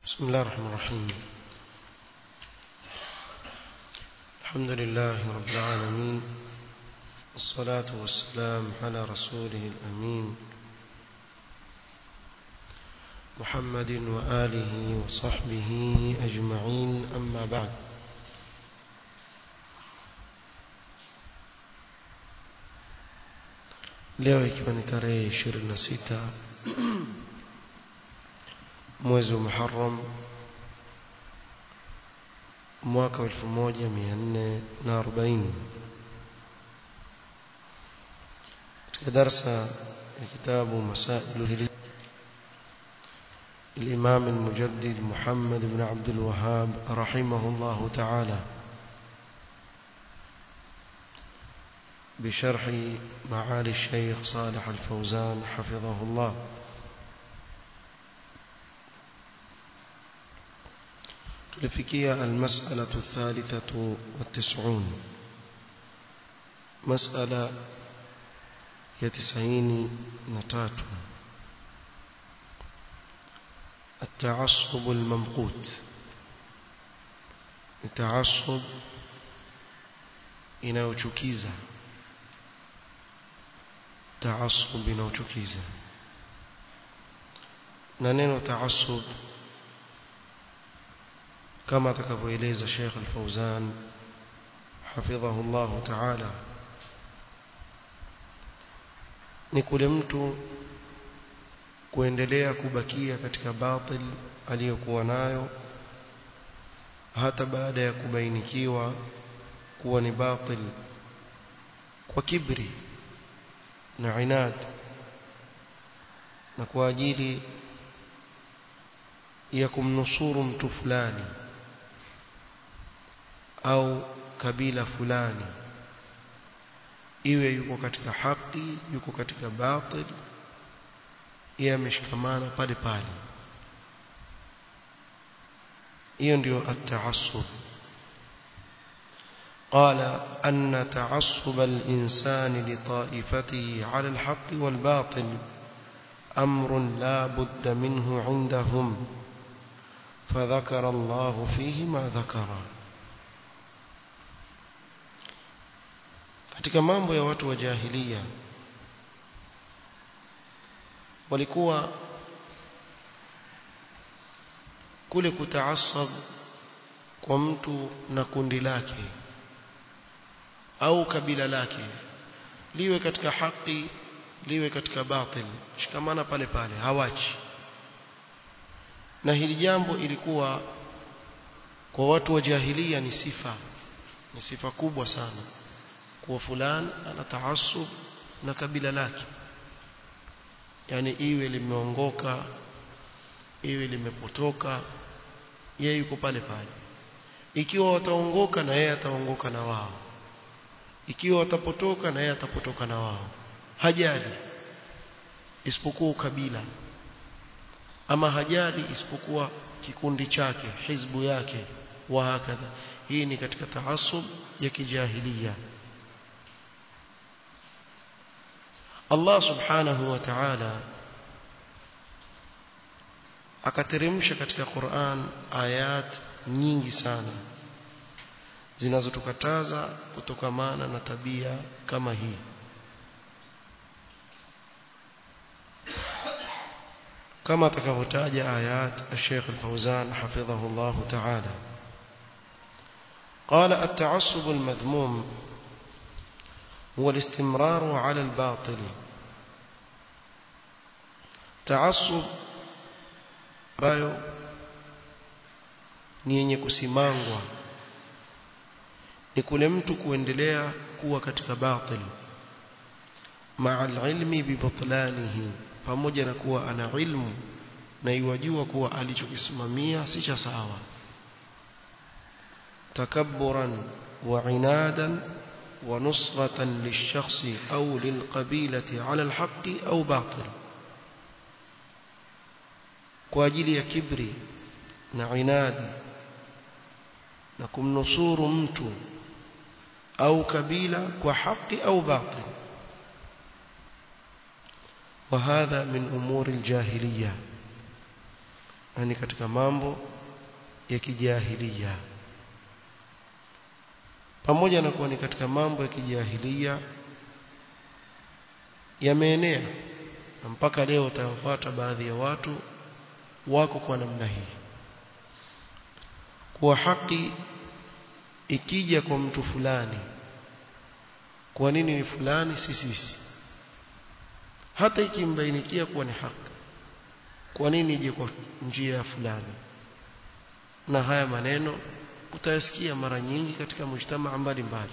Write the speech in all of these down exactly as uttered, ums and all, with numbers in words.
بسم الله الرحمن الرحيم. الحمد لله رب العالمين، والصلاة والسلام على رسوله الأمين محمد وآله وصحبه أجمعين، أما بعد. leo ikiwa ni tarehe ishirini na sita mwezi wa Muharram mwaka wa elfu moja mia nne na arobaini, katika darasa ya kitabu Masailu الإمام المجدد محمد بن عبد الوهاب رحمه الله تعالى بشرح معالي الشيخ صالح الفوزان حفظه الله. تلفكية المسألة الثالثة والتسعون، مسألة يتسعين نتات، التعصب الممقوت. التعصب inayochukiza، تعصب inayochukiza. na neno تعصب kama atakavyoeleza Sheikh Al-Fawzan hafidhahu Allah Ta'ala, ni kule mtu kuendelea kubakia katika batil aliyokuwa nayo hata baada ya kubainikiwa kuwa ni batil, kwa kibri na inad, na kwa ajili ya kumnusuru mtu fulani au kabila fulani, iwe yuko katika haki yuko katika batil, yeye ameshikamana pale pale. hiyo ndio at-ta'assub. قال أن تعصب الإنسان لطائفته على الحق والباطل أمر لا بد منه عندهم، فذكر الله فيه ما ذكر. katika mambo ya watu wa jahiliya walikuwa kule kutaasab kwa mtu na kundi lake au kabila lake, liwe katika haki liwe katika batil, shikamana pale pale, hawachi. Na hili jambo ilikuwa kwa watu wa jahiliya ni sifa ni sifa kubwa sana, kwa fulani ana taasub na kabila lake, yani iwe limeongoka iwe limepotoka, yeye yuko pale pale. Ikiwa wataongoka na yeye ataongoka na wao, ikiwa watapotoka na yeye atapotoka na wao, hajali isipokuwa kabila, ama hajali isipokuwa kikundi chake, hizbu yake, wa hakadha. Hii ni katika taasub ya kijahiliya. Allah subhanahu wa ta'ala akateremsha katika Qur'an ayat nyingi sana zinazotukataza kutokamana na tabia kama hii. kama atakavyotaja ayat Sheikh Al-Fawzan hafidhahu Allah ta'ala, قال التعصب المذموم هو الاستمرار على الباطل. تعصب bayo ni yenye kusimangwa, ni kule mtu kuendelea kuwa katika batil, ma'al ilmi bi butlanihi, pamoja na kuwa ana ilmu na yajua kuwa alichokisimamia si cha sawa. takabburan wa inadan wa nusratan lilshakhsi au lilqabilati ala alhaqqi au batil, kwa ajili ya kibri na inadi na kumnusuru mtu au kabila kwa haki au batil. وهذا من أمور الجاهلية، yani katika mambo ya kijahilia. Pamoja na kuwa ni katika mambo ya kijahilia yameenea na mpaka leo utawafuata baadhi ya watu wako kwa namna hii, kwa haki ikija kwa mtu fulani, kwa nini ni fulani si sisi? Hata ikimbainikia kuwa ni haki, kwa nini ije kwa njia ya fulani? Na haya maneno utayasikia mara nyingi katika mujtamaa mbalimbali.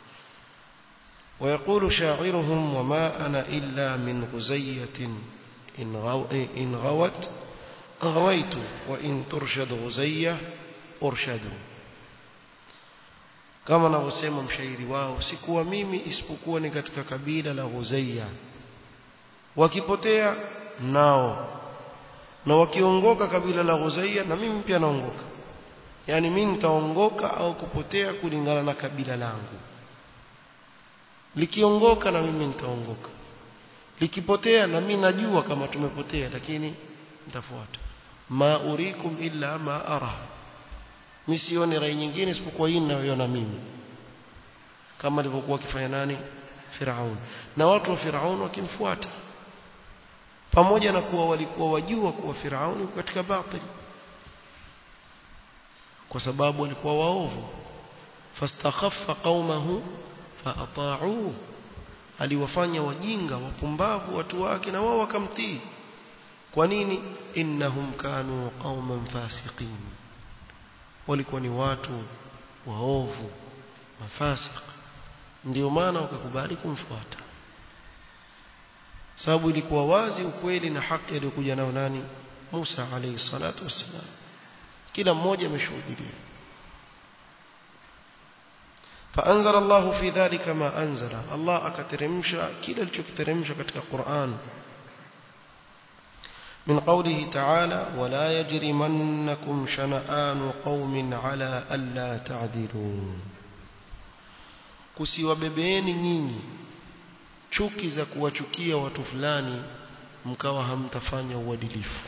ويقول شاعرهم وما أنا إلا من غزية إن, غو إن غوت أغويت وإن ترشد غزية أرشد. كما نغسيم مشاعري wao, sikuwa mimi isipokuwa ni katika kabila la Ghuzayya, wakipotea nao, na wakiongoka kabila la Ghuzayya na mimi pia naongoka. Yani mimi nitaongoka au kupotea kulingana na kabila langu. Likiongoka na mimi nitaongoka, likipotea na mimi najua kama tumepotea, lakini nitafuata. Ma urikum illa ma ara, misione rai nyingine isipokuwa hii ninayoiona mimi, kama alivyokuwa akifanya nani? Firaun. Na watu wa Firaun wakimfuata, pamoja na kuwa walikuwa wajua kuwa Firaun yuko katika batili, kwa sababu walikuwa waovu. Fastakhaffa qaumahu faata'uhu, aliwafanya wajinga wapumbavu watu wake na wao wakamtii. Kwa nini? Innahum kanu qauman fasiqin, walikuwa ni watu waovu mafasik, ndio maana wakakubali kumfuata, sababu ilikuwa wazi ukweli na haki aliyokuja nao nani? Musa alayhi salatu wassalam. Kila mmoja ameshuhudia. فأنزل الله في ذلك ما أنزل, الله akateremsha kile alichokiteremsha katika Qur'an, من قوله تعالى ولا يجرمنكم شنآن قوم على ألا تعدلوا, kusiwabebeeni nyinyi chuki za kuwachukia watu fulani mkawa hamtafanya uadilifu.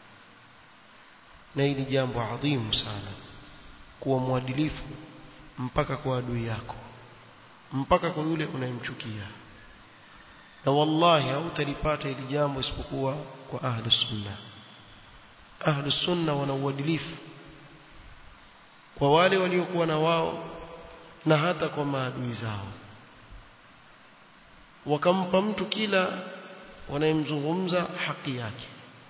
Na hili jambo adhimu sana, kuwa mwadilifu mpaka kwa adui yako, mpaka kwa yule unayemchukia. Na wallahi hautalipata hili jambo isipokuwa kwa ahli sunna. Ahli sunna wana uadilifu kwa wale waliokuwa na wao na hata kwa maadui zao, wakampa mtu kila wanayemzungumza haki yake.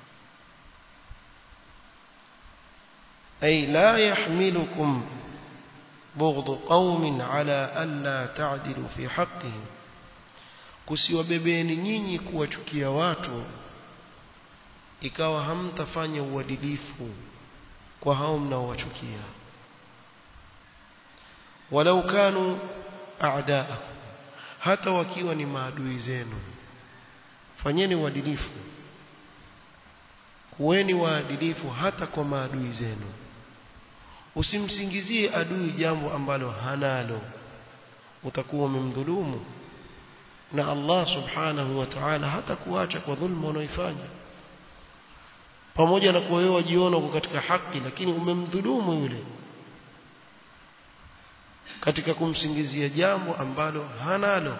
ay la yahmilukum بغض قوم على ألا تعدلوا في حقهم, kusiwabebeni nyinyi kuwachukia watu ikawa hamtafanya uadilifu kwa hao mnaowachukia. walau kanu a'daakum, hata wakiwa ni maadui zenu, fanyeni uadilifu, kuweni waadilifu hata kwa maadui zenu. Usimsingizie adui jambo ambalo hanalo, utakuwa umemdhulumu, na Allah subhanahu wa ta'ala hata kuacha kwa dhulma unaoifanya. Pamoja na kuwa wewe wajiona uko katika haki, lakini umemdhulumu yule katika kumsingizia jambo ambalo hanalo.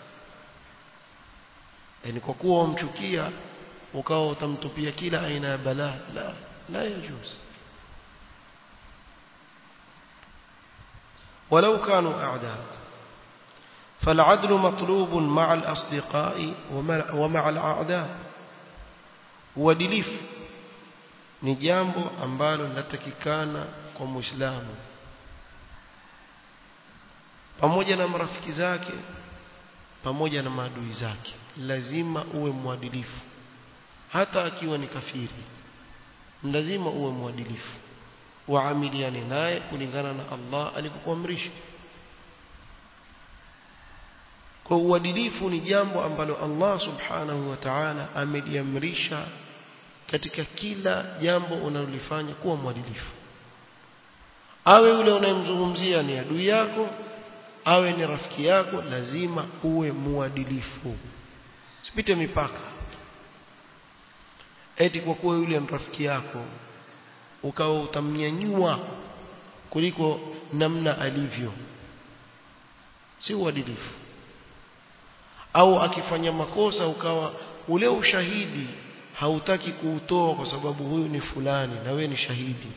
Yani kwa kuwa umchukia ukawa utamtupia kila aina ya balaa, la la yajuz. ولو كانوا أعداء فالعدل مطلوب مع الأصدقاء ومع الأعداء. uadilifu ni jambo ambalo linatakikana kwa Muislamu pamoja na marafiki zake, pamoja na maadui zake. Lazima uwe mwadilifu, hata akiwa ni kafiri lazima uwe mwadilifu, waamiliane naye kulingana na Allah alivyokuamrisha. Kwa uadilifu ni jambo ambalo Allah subhanahu wa ta'ala ameliamrisha katika kila jambo unalolifanya, kuwa mwadilifu. Awe yule unayemzungumzia ni adui yako, awe ni rafiki yako, lazima uwe mwadilifu. Usipite mipaka eti kwa kuwa yule ni rafiki yako ukawa utamnyanyua kuliko namna alivyo, si uadilifu. Au akifanya makosa ukawa ule ushahidi hautaki kuutoa kwa sababu huyu ni fulani na wewe ni shahidi,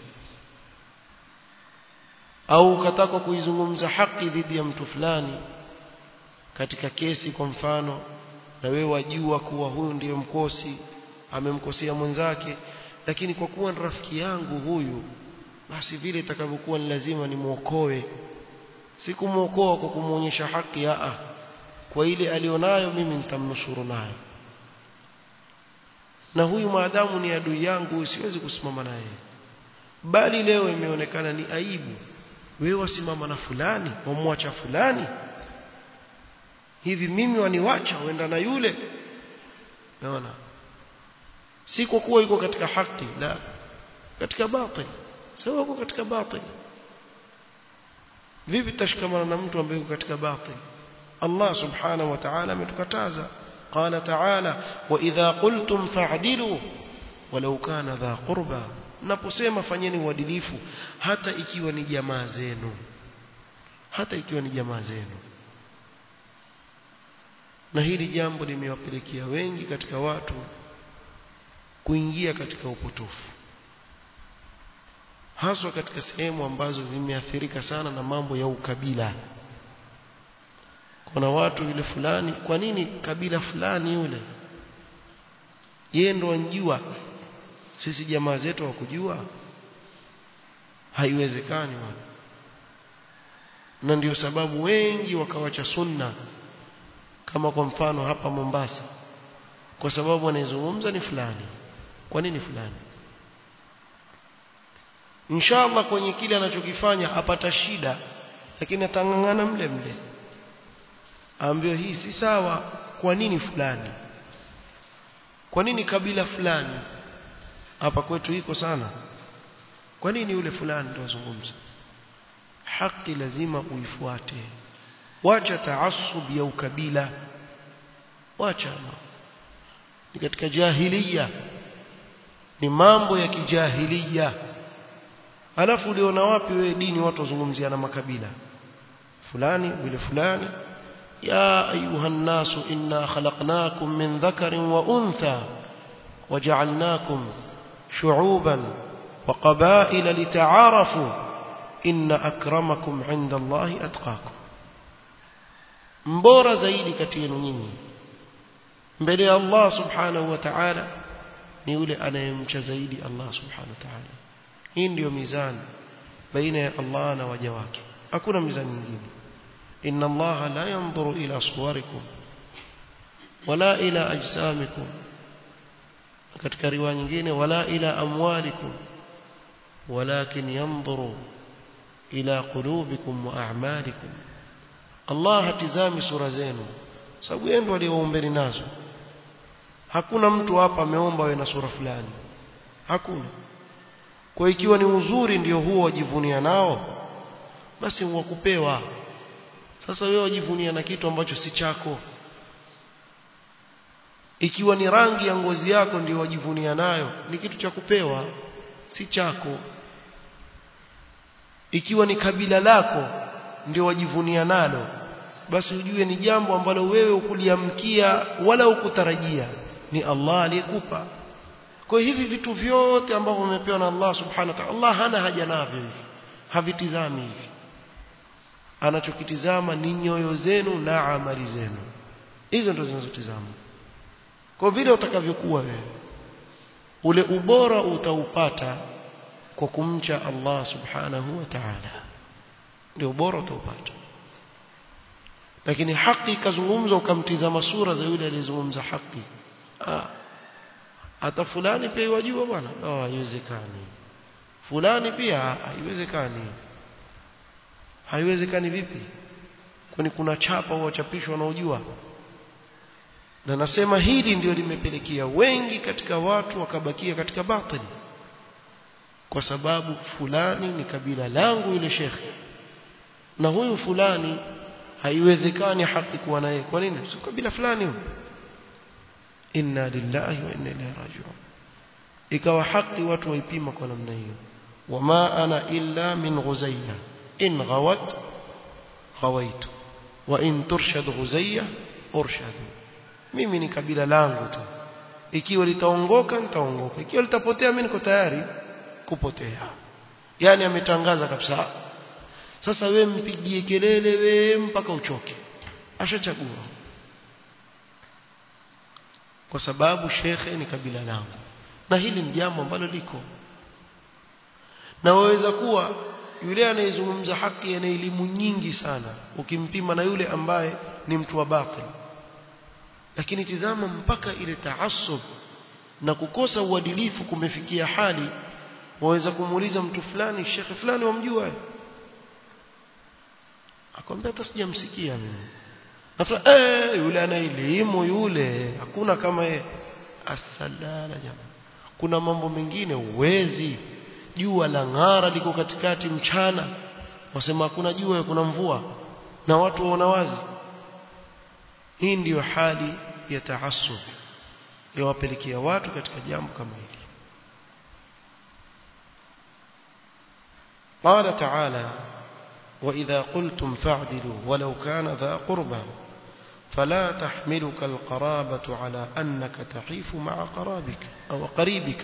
au ukataka kuizungumza haki dhidi ya mtu fulani katika kesi kwa mfano, na wewe wajua kuwa huyu ndiye mkosi, amemkosea mwenzake, lakini kwa kuwa ni rafiki yangu huyu, basi vile itakavyokuwa ni lazima nimuokoe. Si kumuokoa kwa kumuonyesha haki, aa, kwa ile alionayo mimi nitamnusuru nayo. Na huyu maadamu ni adui yangu, siwezi kusimama naye. Bali leo imeonekana ni aibu wewe wasimama na fulani, wamwacha fulani. Hivi mimi waniwacha uenda na yule? Unaona? Si kwa kuwa yuko katika haki, la, katika batil. Sio yuko katika batil. Vipi tashikamana na mtu ambaye yuko katika batil? Allah subhanahu wa ta'ala ametukataza. Qala ta'ala, wa idha qultum fa'dilu walau kana dha qurba. Naposema fanyeni uadilifu hata ikiwa ni jamaa zenu, hata ikiwa ni jamaa zenu. Na hili jambo limewapelekea wengi katika watu kuingia katika upotofu, haswa katika sehemu ambazo zimeathirika sana na mambo ya ukabila. Kuna watu yule fulani, kwa nini kabila fulani yule yeye ndo anjua, sisi jamaa zetu wakujua? Haiwezekani bwana. Na ndio sababu wengi wakawacha sunna, kama kwa mfano hapa Mombasa, kwa sababu anayezungumza ni fulani. Kwa nini fulani? Inshallah kwenye kile anachokifanya apata shida, lakini atangangana mle mle, aambiwe hii si sawa. Kwa nini fulani? Kwa nini kabila fulani? Hapa kwetu iko sana. Kwa nini yule fulani ndio azungumza? Haki lazima uifuate. Wacha taasub ya ukabila, wacha. Ni katika jahiliya, ni mambo ya kijahiliya. Alafu uliona wapi wewe dini watu wazungumzia na makabila fulani vile fulani? ya ayuhan nasu inna khalaqnakum min dhakarin wa untha waja'alnakum shu'uban wa qabaila lita'arafu inna akramakum 'inda Allahi atqakum. Mbora zaidi kati yenu nyinyi mbele ya Allah subhanahu wa ta'ala ni yule anayemcha zaidi Allah subhanahu wa ta'ala. Hii ndio mizani baina ya Allah na waja wake, hakuna mizani nyingine. inna Allah la yanzuru ila suwarikum wala ila ajsamikum, katika riwaya nyingine wala ila amwalikum walakin yanzuru ila qulubikum wa a'malikum. Allah hatizami sura zenu, sababu yeye ndiye aliyewaombeni nazo. Hakuna mtu hapa ameomba wewe na sura fulani, hakuna. Kwa ikiwa ni uzuri ndio huo wajivunia nao, basi huwakupewa. Sasa wewe wajivunia na kitu ambacho si chako. Ikiwa ni rangi ya ngozi yako ndio wajivunia nayo, ni kitu cha kupewa, si chako. Ikiwa ni kabila lako ndio wajivunia nalo, basi ujue ni jambo ambalo wewe ukuliamkia wala ukutarajia, ni Allah aliyekupa. Kwa hivi vitu vyote ambavyo umepewa na Allah subhanahu wa ta'ala, Allah hana haja navyo hivi, havitizami hivi. Anachokitizama ni nyoyo zenu na amali zenu, hizo ndizo zinazotizama. Kwa vile utakavyokuwa wewe, ule ubora utaupata kwa kumcha Allah subhanahu wa ta'ala, ndio ubora utaupata. Lakini haki ikazungumza ukamtizama sura za yule aliyezungumza haki, ah, hata fulani pia yajua bwana, ah, haiwezekani. Fulani pia haiwezekani. Haiwezekani vipi? Kwani kuna chapa au chapishwa na ujua? Na nasema hili ndio limepelekea wengi katika watu wakabakia katika batili, kwa sababu fulani ni kabila langu yule shekhi, na huyu fulani haiwezekani haki kuwa naye. Kwa nini? Si kabila fulani huyo. Inna lillahi wa inna ilaihi raji'un. Ikawa haki watu waipima kwa namna hiyo. wama ana illa min ghuzayya in ghawat ghawaitu wa in turshad ghuzayya urshadu mimi ni kabila langu tu ikiwa litaongoka nitaongoka ikiwa litapotea mimi niko tayari kupotea yani ametangaza kabisa sasa wewe mpigie kelele wewe mpaka uchoke ashachagua kwa sababu shekhe ni kabila langu na hili ni jambo ambalo liko na waweza kuwa yule anayezungumza haki ana elimu nyingi sana ukimpima na yule ambaye ni mtu wa batil lakini tizama mpaka ile taassub na kukosa uadilifu kumefikia hali waweza kumuuliza mtu fulani shekhe fulani wamjua akwambia hata sijamsikia mimi na eh yule ana elimu yule hakuna kama yeye asalala jamaa kuna mambo mengine uwezi jua la ngara liko katikati mchana wasema hakuna jua kuna mvua na watu waona wazi hii ndiyo hali ya taassub yawapelekea watu katika jambo kama hili قال تعالى وإذا قلتم فاعدلوا ولو كان ذا قربى فلا تحملك القرابة على أنك تحيف مع قرابك أو قريبك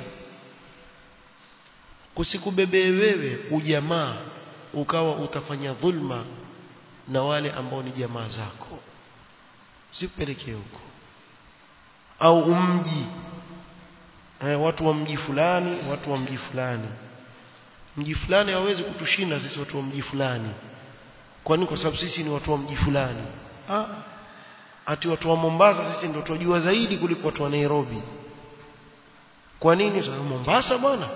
kusikubebe wewe ujamaa ukawa utafanya dhulma na wale ambao ni jamaa zako sipelekee huko au umji eh, watu wa mji fulani watu wa mji fulani mji fulani hawezi kutushinda sisi watu wa mji fulani kwani kwa sababu sisi ni watu wa mji fulani ah ati watu wa Mombasa sisi ndio tunajua zaidi kuliko watu wa Nairobi kwa nini sababu Mombasa bwana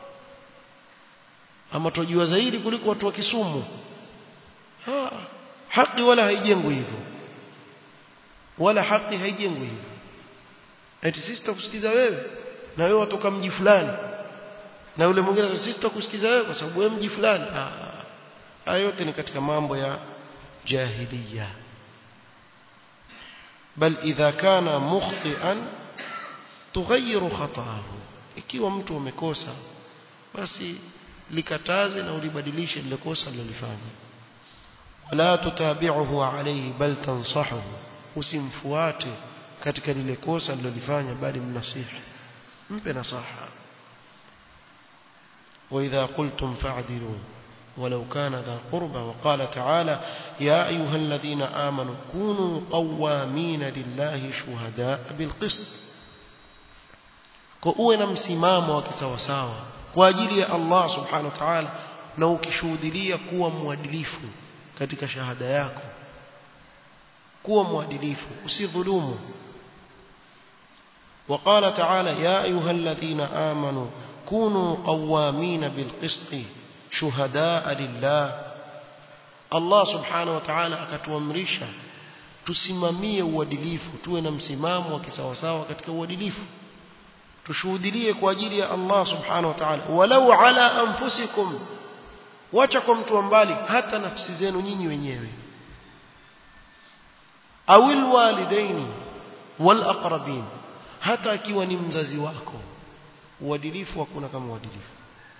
ama tunajua zaidi kuliko watu wa Kisumu ha haki wala haijengwi hivyo wala haki haijengwi hivyo eti sisi tutakusikiza wewe na wewe watoka mji fulani na yule mwingine sisi tutakusikiza wewe kwa sababu wewe mji fulani ah hayo yote ni katika mambo ya jahiliya bal idha kana mukhti'an tughayyiru khata'ahu ikiwa mtu amekosa basi likataze na ulibadilishe lile kosa alilofanya wala tutabi'uhu alayhi bal tansahuhu usimfuate katika lile kosa alilofanya bali mnasihi mpe nasaha wa idha qultum fa'dilu ولو كان ذا قربى وقال تعالى يا أيها الذين آمنوا كونوا قوامين لله شهداء بالقسط كؤوا نمسمام وكسوساوا kwa ajili ya Allah subhanahu wa ta'ala na ukishuhudia kuwa mwadilifu katika shahada yako kuwa mwadilifu usidhulumu وقال تعالى يا أيها الذين آمنوا كونوا قوامين بالقسط شهداء لله Allah subhanahu wa ta'ala akatuamrisha tusimamie uadilifu tuwe na msimamo wa kisawasawa katika uadilifu tushuhudie kwa ajili ya Allah subhanahu wa ta'ala walau ala anfusikum wacha kwa mtu mbali hata nafsi zenu nyinyi wenyewe awil walidaini wal aqrabin hata akiwa ni mzazi wako uadilifu hakuna kama uadilifu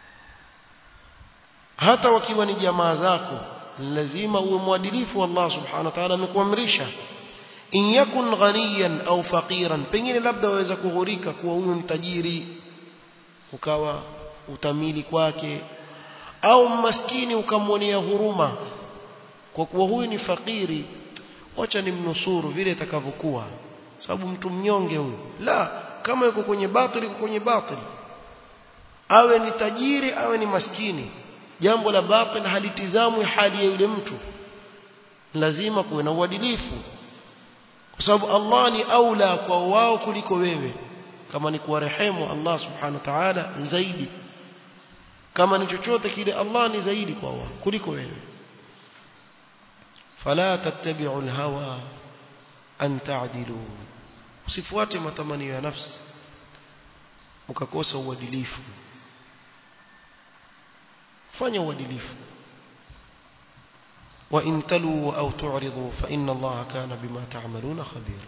hata wakiwa ni jamaa zako lazima uwe mwadilifu Allah subhanahu wa ta'ala amekuamrisha in yakun ghaniyan au faqiran pengine labda waweza kughurika kuwa huyu mtajiri ukawa utamili kwake au maskini ukamwonea huruma kwa kuwa huyu ni fakiri wacha nimnusuru vile itakavyokuwa sababu mtu mnyonge huyu la kama yuko kwenye batili yuko kwenye batili awe ni tajiri awe ni maskini jambo la batil halitizamwi hali ya yule mtu lazima kuwe na uadilifu kwa sababu Allah ni aula kwa wao kuliko wewe kama ni kuwarehemu Allah subhanahu wa ta'ala zaidi kama ni chochote kile Allah ni zaidi kwa wao kuliko wewe fala tattabi'u al-hawa an ta'dilu usifuate matamanio ya nafsi ukakosa uadilifu fanya uadilifu wa in talu au tu'ridu fa inna Allah kana bima ta'maluna khabir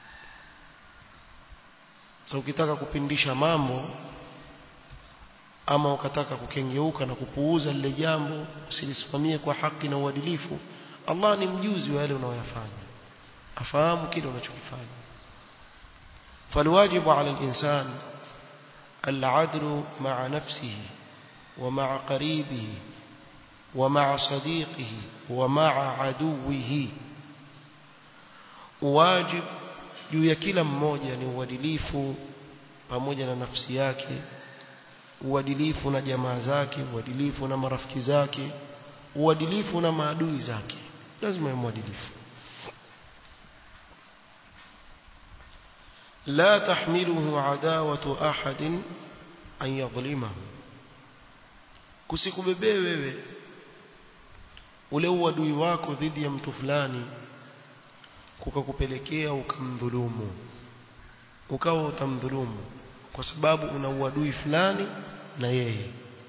sasa ukitaka kupindisha mambo ama ukataka kukengeuka na kupuuza lile jambo usilisimamie kwa haki na uadilifu, Allah ni mjuzi wa yale unayoyafanya, afahamu kile unachokifanya. فالواجب على الإنسان العدل مع نفسه ومع قريبه ومع صديقه ومع عدوه. واجب juu ya kila mmoja ni uadilifu pamoja na nafsi yake, uadilifu na jamaa zake, uadilifu na marafiki zake, uadilifu na maadui zake. Lazima awe mwadilifu. لا تحمله عداوة أحد أن يظلمه. kusikubebee wewe ule uadui wako dhidi ya mtu fulani kukakupelekea ukamdhulumu, ukawa utamdhulumu kwa sababu una uadui fulani na yeye,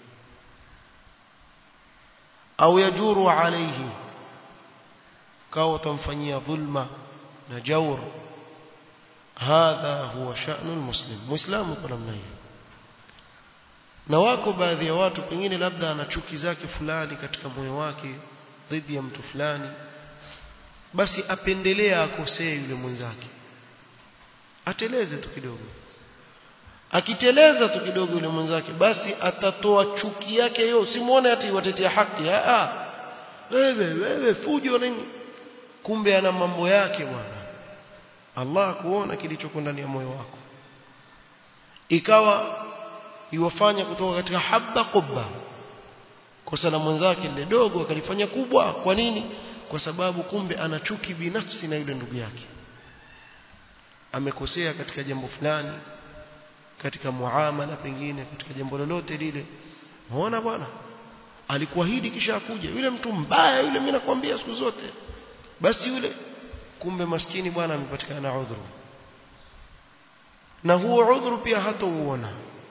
au yajuru alayhi, kawa utamfanyia dhulma na jawr. hadha huwa sha'nu almuslim. Muislamu kwa namna hiyo. Na wako baadhi ya watu pengine labda ana chuki zake fulani katika moyo wake dhidi ya mtu fulani, basi apendelea akosee yule mwenzake, ateleze tu kidogo. Akiteleza tu kidogo yule mwenzake, basi atatoa chuki yake hiyo. Usimuone ati watetea haki, a a wewe wewe fujo nini, kumbe ana mambo yake bwana. Allah kuona kilichoko ndani ya moyo wako, ikawa iwafanya kutoka katika habba qubba, kosa la mwenzake lile dogo akalifanya kubwa. Kwa nini? Kwa sababu kumbe ana chuki binafsi na yule ndugu yake, amekosea katika jambo fulani, katika muamala, pengine katika jambo lolote lile. Muona bwana alikuahidi kisha akuja yule mtu mbaya yule, mimi nakwambia siku zote, basi yule kumbe maskini bwana amepatikana udhuru, na huo udhuru pia hatauona,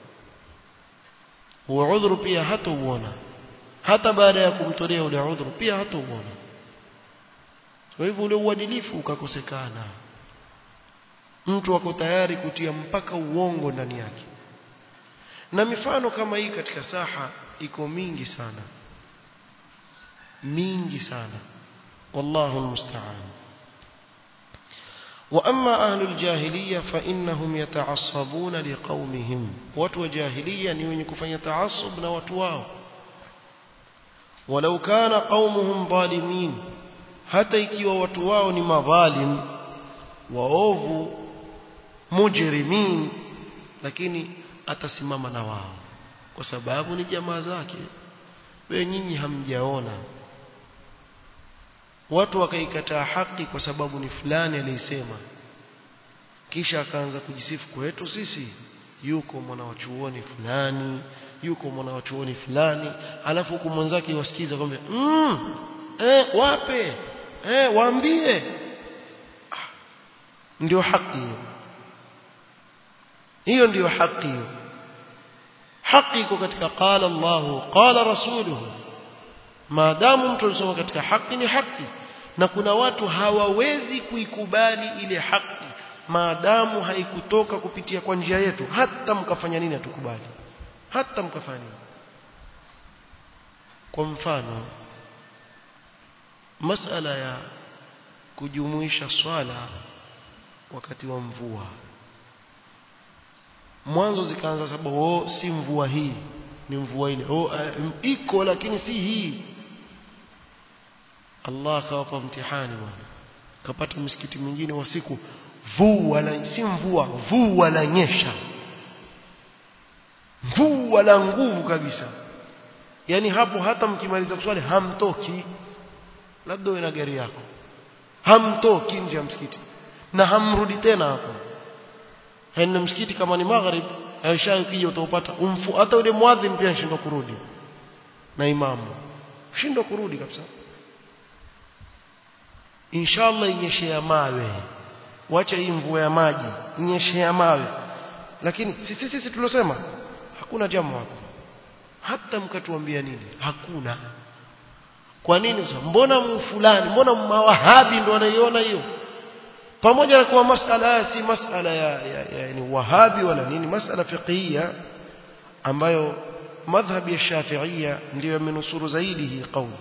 huo udhuru pia hatauona, hata baada ya kumtolea ule udhuru pia hatauona. Kwa hivyo ule uadilifu ukakosekana, mtu wako tayari kutia mpaka uongo ndani yake. Na mifano kama hii katika saha iko mingi sana, mingi sana, wallahu almusta'an. واما اهل الجاهليه فانهم يتعصبون لقومهم. watu wa jahiliya ni wenye kufanya taasub na watu wao. walau kana qaumuhum zalimin, hata ikiwa watu wao ni madhalim, waovu, mujrimin, lakini atasimama na wao kwa sababu ni jamaa zake. Wewe nyinyi hamjaona watu wakaikataa haki kwa sababu ni fulani alisema, kisha akaanza kujisifu kwetu sisi yuko mwana wa chuoni fulani, yuko mwana wa chuoni fulani, alafu huko mwenzake wasikiza kwamba mm, eh wape eh waambie. ah, ndio haki hiyo, hiyo ndio haki hiyo. Haki iko katika qala Allahu qala rasuluhu. maadamu mtu anasoma katika haki ni haki, na kuna watu hawawezi kuikubali ile haki maadamu haikutoka kupitia kwa njia yetu. Hata mkafanya nini hatukubali, hata mkafanya nini. Kwa mfano masala ya kujumuisha swala wakati wa mvua, mwanzo zikaanza sababu oh, si mvua hii ni mvua ile, oh uh, iko lakini si hii. Allah kawapa mtihani bwana, kapata msikiti mwingine wa siku mvua la si mvua, mvua la nyesha, mvua la nguvu kabisa. Yani hapo hata mkimaliza kuswali hamtoki, labda wewe na gari yako hamtoki nje ya msikiti na hamrudi tena hapo. Haina msikiti kama ni maghrib aisha ukija utaupata umfu, hata yule muadhin pia anashindwa kurudi na imamu shindwa kurudi kabisa. Inshallah inyeshe ya mawe, wacha hii mvua ya maji, inyeshe ya mawe. Lakini sisi sisi tulosema hakuna jambo hapo, hata mkatuambia nini hakuna. Kwa nini? Mbona mfulani, mbona mawahabi ndio wanaiona hiyo? Pamoja na kuwa masala si masala ya, ya, ya yani wahabi wala nini, masala fiqhia ambayo madhhabi ya Shafi'ia ndio yamenusuru zaidi hii kauli.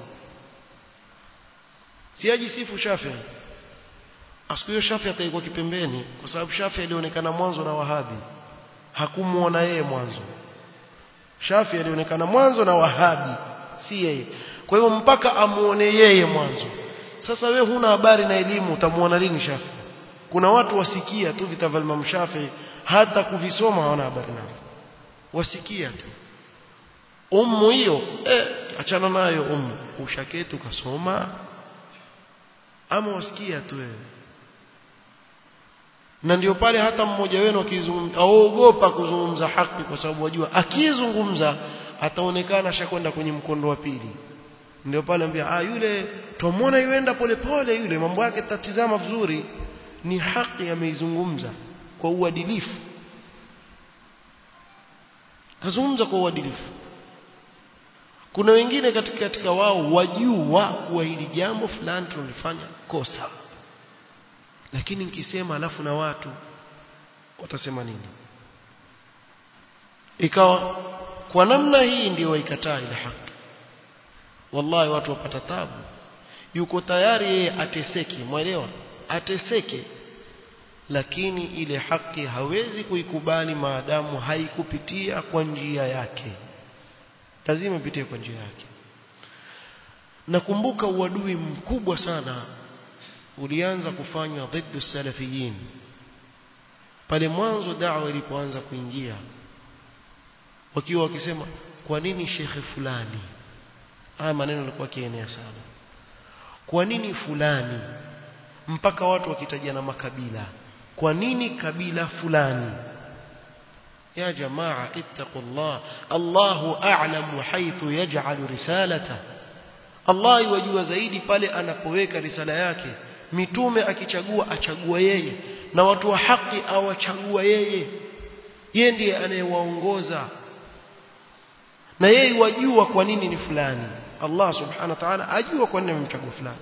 Siyajisifu Shafi'i, asikuyo Shafi'i ataikuwa kipembeni, kwa sababu Shafi'i alionekana mwanzo na Wahabi, hakumuona yeye mwanzo. Shafi'i alionekana mwanzo na Wahabi, si yeye. Kwa hiyo mpaka amuone yeye mwanzo. Sasa wewe huna habari na elimu, utamuona lini Shafi'i? Kuna watu wasikia tu vita vya Imam Shafi'i, hata kuvisoma hawana habari nao, wasikia tu. Ummu hiyo eh, achana nayo ummu, ushaketi ukasoma ama wasikia tu wewe. Na ndio pale hata mmoja wenu akizungumza aogopa kuzungumza haki, kwa sababu wajua akizungumza ataonekana shakwenda kwenye mkondo wa pili. Ndio pale ambia ah, yule tumuona yuenda polepole, yule mambo yake tatizama vizuri. Ni haki ameizungumza kwa uadilifu, kazungumza kwa uadilifu. Kuna wengine katika katika wao wajua kuwa hili jambo fulani tunalifanya kosa, lakini nikisema alafu na watu watasema nini? Ikawa kwa namna hii ndio waikataa ile haki. Wallahi watu wapata tabu. Yuko tayari yeye ateseke, muelewa? Ateseke, lakini ile haki hawezi kuikubali maadamu haikupitia kwa njia yake. Lazima ipitie kwa njia yake. Nakumbuka uadui mkubwa sana ulianza kufanywa dhidi salafiyin pale mwanzo da'wa ilipoanza kuingia, wakiwa wakisema kwa nini shekhe fulani, haya maneno yalikuwa kienea sana, kwa nini fulani, mpaka watu wakitajana makabila, kwa nini kabila fulani? Ya jamaa ittaqullah, Allahu a'lamu haythu yaj'alu risalata. Allah yajua zaidi pale anapoweka risala yake. Mitume akichagua achagua yeye, na watu wa haki awachagua yeye. Yeye ndiye anayewaongoza, na yeye wajua kwa nini ni fulani. Allah subhanahu wa ta'ala ajua kwa nini amemchagua fulani.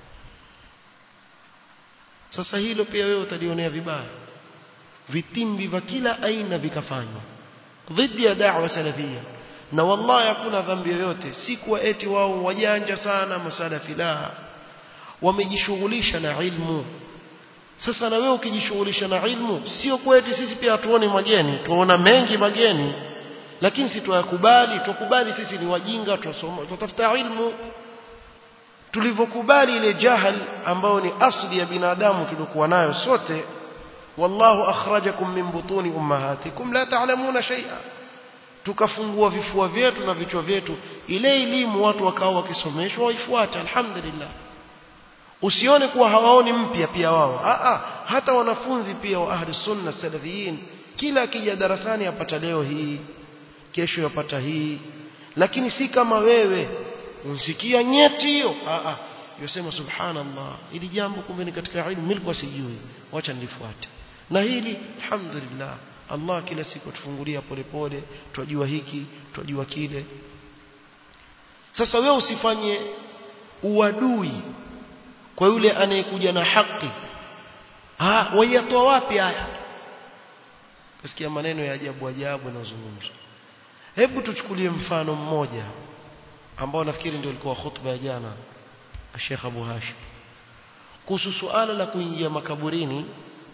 Sasa hilo pia wewe utalionea vibaya. Vitimbi vya kila aina vikafanywa dhidi ya da'wa salafia, na wallahi hakuna dhambi yoyote. Si kwa eti wao wajanja sana masalafi, la, wamejishughulisha na ilmu. Sasa na wewe ukijishughulisha na ilmu, sio kwa eti sisi pia tuone mageni, tuona mengi mageni, lakini si tuyakubali. Tukubali sisi ni wajinga, tusoma tutafuta ilmu. Tulivyokubali ile jahal ambao ni asli ya binadamu tulikuwa nayo sote, wallahu akhrajakum min butuni ummahatikum la ta'lamuna shay'a, tukafungua vifua vyetu na vichwa vyetu, ile elimu watu wakao wakisomeshwa waifuate. Alhamdulillah. Usione kuwa hawaoni mpya pia wao, a a hata wanafunzi pia wa ahli sunna salafiyin, kila akija darasani apata leo hii, kesho yapata hii, lakini si kama wewe unsikia nyeti hiyo, a a yosema subhanallah, ili jambo kumbe ni katika ilmu, nilikuwa sijui, wacha nilifuate. Na hili alhamdulillah, Allah kila siku tufungulia polepole, tujua hiki tujua kile. Sasa wewe usifanye uadui kwa yule anayekuja na haki. Ah, wayatoa wapi haya? Kusikia maneno ya ajabu ajabu yanazungumzwa. Hebu tuchukulie mfano mmoja ambao nafikiri ndio ilikuwa khutba ya jana Sheikh Abu Hashim, kuhusu suala la kuingia makaburini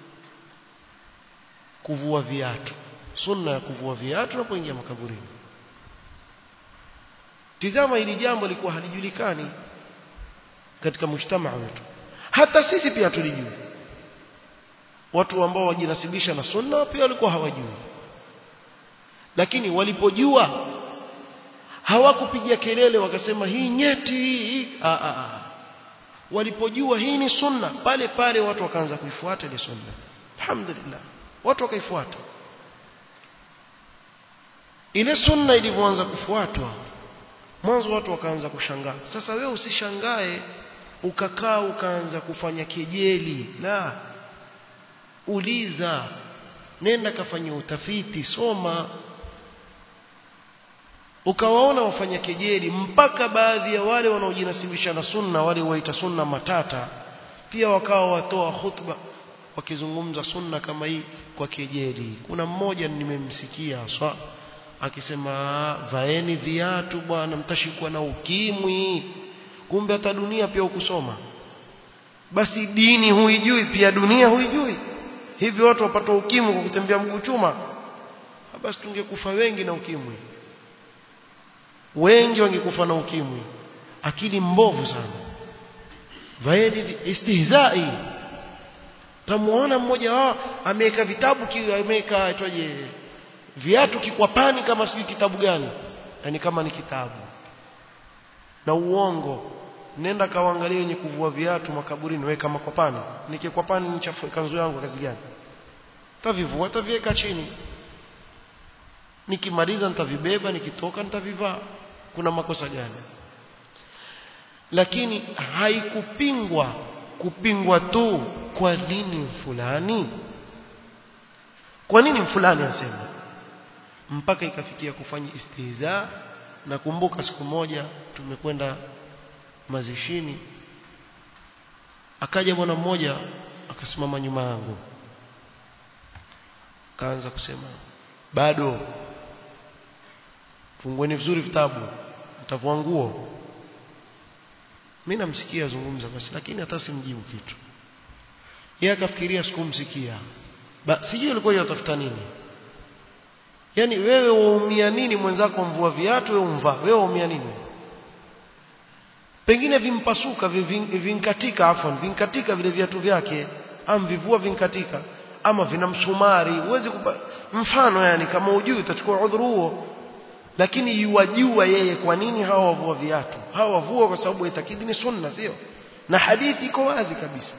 kuvua viatu, sunna ya kuvua viatu unapoingia makaburini. Tizama, hili jambo lilikuwa halijulikani katika mujtamaa wetu, hata sisi pia tulijui. Watu ambao wajinasibisha na sunna pia walikuwa hawajui, lakini walipojua hawakupigia kelele wakasema hii nyeti hii. A a a walipojua hii ni sunna, pale pale watu wakaanza kuifuata ile sunna. Alhamdulillah, watu wakaifuata ile sunna. Ilipoanza kufuatwa mwanzo watu wakaanza kushangaa. Sasa wewe usishangae ukakaa ukaanza kufanya kejeli, la, uliza, nenda kafanya utafiti, soma. Ukawaona wafanya kejeli, mpaka baadhi ya wale wanaojinasibisha na sunna, wale waita sunna matata, pia wakawa watoa khutba wakizungumza sunna kama hii kwa kejeli. Kuna mmoja nimemsikia haswa akisema vaeni viatu bwana mtashikwa na ukimwi, kumbe hata dunia pia ukusoma. Basi dini huijui pia dunia huijui. Hivi watu wapata ukimwi kwa kutembea mguu chuma? Basi tungekufa wengi na ukimwi. Wengi wangekufa na ukimwi. Akili mbovu sana. Vaeni istihzai. Tamuona mmoja wao ameweka vitabu ameweka aitwaje viatu kikwapani kama sijui kitabu gani, yani kama ni kitabu na uongo. Nenda kaangalie wenye kuvua viatu makaburini, weka makwapani. Nikikwapani nichafue kanzu yangu kazi gani? Tavivua taviweka chini, nikimaliza nitavibeba, nikitoka nitavivaa. Kuna makosa gani? Lakini haikupingwa kupingwa tu. Kwa nini fulani? Kwa nini fulani asema? Mpaka ikafikia kufanya istihza. Na kumbuka siku moja tumekwenda mazishini, akaja bwana mmoja akasimama nyuma yangu, kaanza kusema bado fungueni vizuri vitabu mtavua nguo. Mimi namsikia zungumza basi, lakini hata simjibu kitu. Yeye akafikiria sikumsikia. Ba sijui alikuwa yatafuta nini. Yaani wewe waumia nini mwenzako mvua viatu wewe umvaa? Wewe waumia nini? Pengine vimpasuka vinkatika, afwan vinkatika vile viatu vyake, am vivua vinkatika, ama vina msumari, uweze kupa mfano. Yani kama ujui utachukua udhuru huo. Lakini yuwajua yeye kwa nini hawa wavua viatu. Hawa wavua kwa sababu itakidi ni sunna, sio? Na hadithi iko wazi kabisa.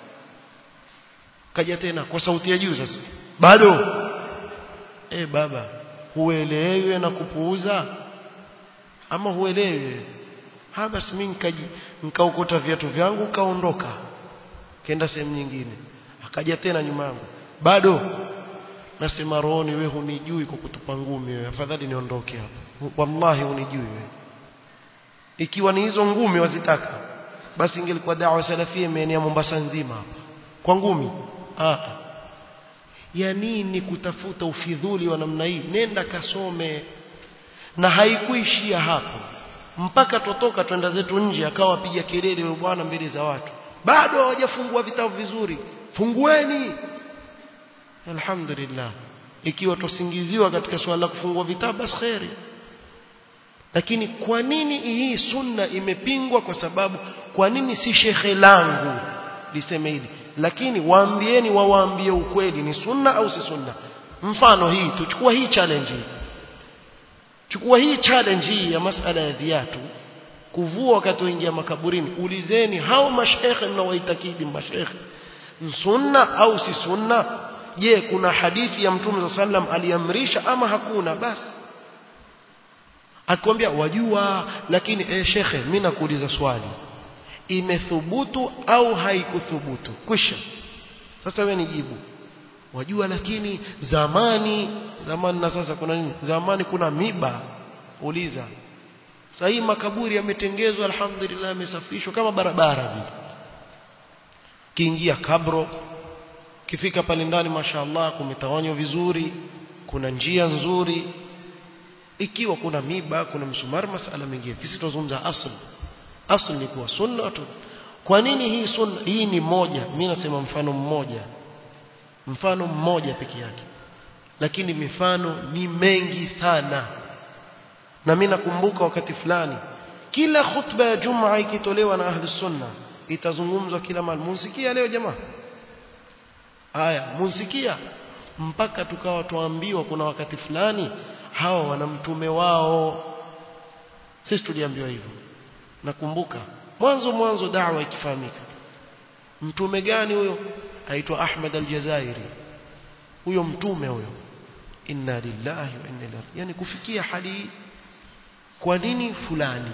Kaja tena kwa sauti ya juu sasa, bado eh baba huelewi na kupuuza ama huelewi? Ha basi mimi nikaji nikaokota viatu vyangu kaondoka kaenda sehemu nyingine. Akaja tena nyuma yangu, bado nasema rohoni wewe hunijui kwa kutupa ngumi wewe, afadhali niondoke hapa. Wallahi hunijui wewe. Ikiwa ni hizo ngumi wazitaka, basi ingelikuwa da'wa salafia imeenea Mombasa nzima hapa kwa ngumi. Ah, ya nini kutafuta ufidhuli wa namna hii? Nenda kasome. Na haikuishia hapo, mpaka totoka twenda zetu nje, akawa piga kelele yule bwana mbele za watu, bado hawajafungua vitabu vizuri, fungueni. Alhamdulillah, ikiwa tusingiziwa katika swala la kufungua vitabu basi khairi. Lakini kwa nini hii sunna imepingwa? Kwa sababu kwa nini si shekhe langu liseme hili? Lakini waambieni, wawaambie ukweli, ni sunna au si sunna. Mfano hii tuchukua hii challenge hii. Chukua hii challenge hii ya masala ya viatu kuvua wakati uingia makaburini. Ulizeni hao mashekhe mnawaitakidi mashekhe, sunna au si sunna? Je, kuna hadithi ya Mtume sallam aliamrisha ama hakuna? Basi akwambia wajua, lakini eh shekhe mimi nakuuliza swali, imethubutu au haikuthubutu? Kwisha. Sasa wewe nijibu. Wajua lakini zamani zamani na sasa kuna nini? Zamani kuna miba. Uliza. Sasa hii makaburi yametengezwa alhamdulillah, yamesafishwa kama barabara hivi. Kiingia kabro, kifika pale ndani mashaallah kumetawanywa vizuri, kuna njia nzuri. Ikiwa kuna miba, kuna msumari, masala mengine. Sisi tuzungumza asli. Asli ni kuwa sunna tu. Kwa nini hii sunna? Hii ni moja. Mimi nasema mfano mmoja. Mfano mmoja peke yake. Lakini mifano ni mengi sana. Na mimi nakumbuka wakati fulani kila khutba ya Jumaa ikitolewa na ahli sunna itazungumzwa kila mahali. Musikia leo jamaa? Haya, musikia mpaka tukawa tuambiwa kuna wakati fulani hawa wana mtume wao. Sisi tuliambiwa hivyo. Nakumbuka mwanzo mwanzo da'wa ikifahamika. Mtume gani huyo? Aitwa Ahmad al-Jazairi. Huyo mtume huyo. Inna lillahi wa inna ilaihi. Yani kufikia hali kwa nini fulani?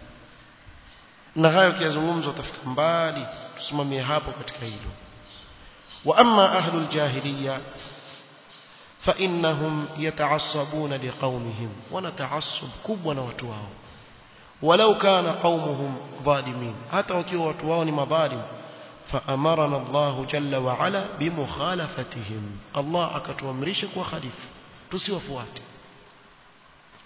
Na hayo kiazungumzo utafika mbali, tusimamie hapo katika hilo. Wa amma ahlul jahiliya fa innahum yata'assabuna liqaumihim, wana ta'assub kubwa na watu wao. Walau kana qaumuhum zalimin, hata wakiwa watu wao ni madhalim. Fa amarana Allah jalla wa ala bimukhalafatihim, Allah akatuamrisha kwa khalifu tusiwafuate.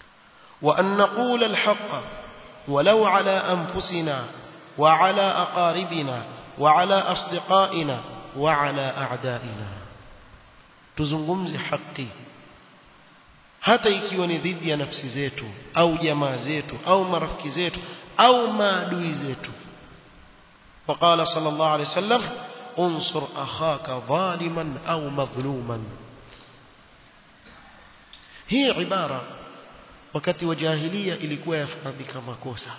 وأن نقول الحق ولو على أنفسنا وعلى أقاربنا وعلى أصدقائنا وعلى أعدائنا تزungumze haki hata ikiwa ni dhidi ya nafsi zetu au jamaa zetu au marafiki zetu au maadui zetu. وقال صلى الله عليه وسلم انصر أخاك ظالما أو مظلوما. hii ibara wakati wa jahiliya ilikuwa yafahamika makosa.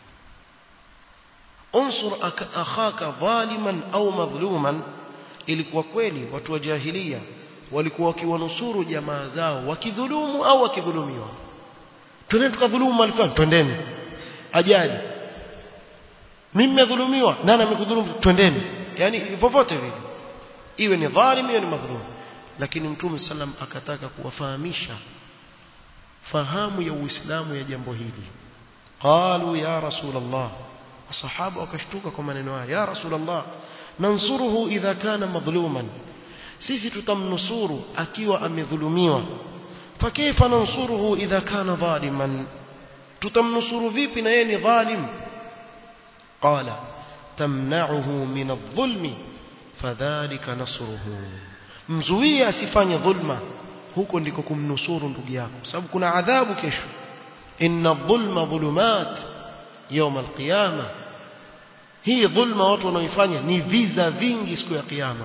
unsur akhaka dhaliman au madhluman ilikuwa kweli watu wa jahiliya walikuwa wakiwanusuru jamaa zao wakidhulumu au wakidhulumiwa. Twendeni tukadhulumu mali fulani, twendeni. Ajali, mimi nimedhulumiwa, nani amekudhulumu, twendeni. Yani popote vile, iwe ni dhalim iwe ni madhulum. Lakini Mtume sallam akataka kuwafahamisha fahamu ya Uislamu ya jambo hili. Qalu ya Rasulullah, masahaba wakashtuka kwa maneno haya, ya Rasulullah, nansuruhu idha kana madhluman, sisi tutamnusuru akiwa amedhulumiwa. Fakaifa nansuruhu idha kana dhaliman, tutamnusuru vipi na yeye ni dhalim? Qala tamna'uhu min adh-dhulmi fadhalika nasruhu, mzuie asifanye dhulma, huko ndiko kumnusuru ndugu yako, sababu kuna adhabu kesho. inna adh-dhulma dhulumat yawm al-qiyama, hii dhulma watu wanaoifanya ni viza vingi siku ya kiyama.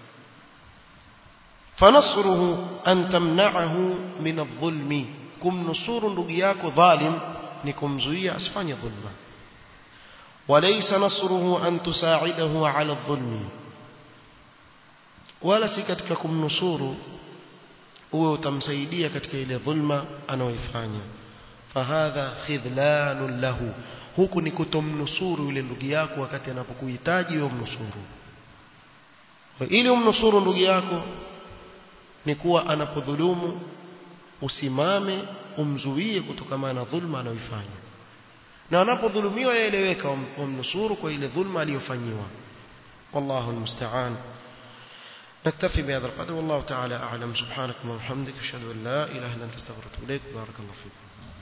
fanasruhu an tamna'ahu min adh-dhulmi, kumnusuru ndugu yako dhalim ni kumzuia asifanye dhulma. walaysa nasruhu an tusa'idahu 'ala adh-dhulmi, wala si katika kumnusuru uwe utamsaidia katika ile dhulma anaoifanya. fahadha khidlanun lahu, huku ni kutomnusuru yule ndugu yako wakati anapokuhitaji wewe umnusuru. Ili umnusuru ndugu yako ni kuwa anapodhulumu usimame umzuie kutokana na dhulma anayoifanya, na anapodhulumiwa yaeleweka umnusuru kwa ile dhulma aliyofanyiwa. wallahu almusta'an. نكتفي بهذا القدر والله تعالى أعلم. سبحانك اللهم وبحمدك أشهد أن لا إله إلا أنت أستغفرك وأتوب إليك. بارك الله فيكم.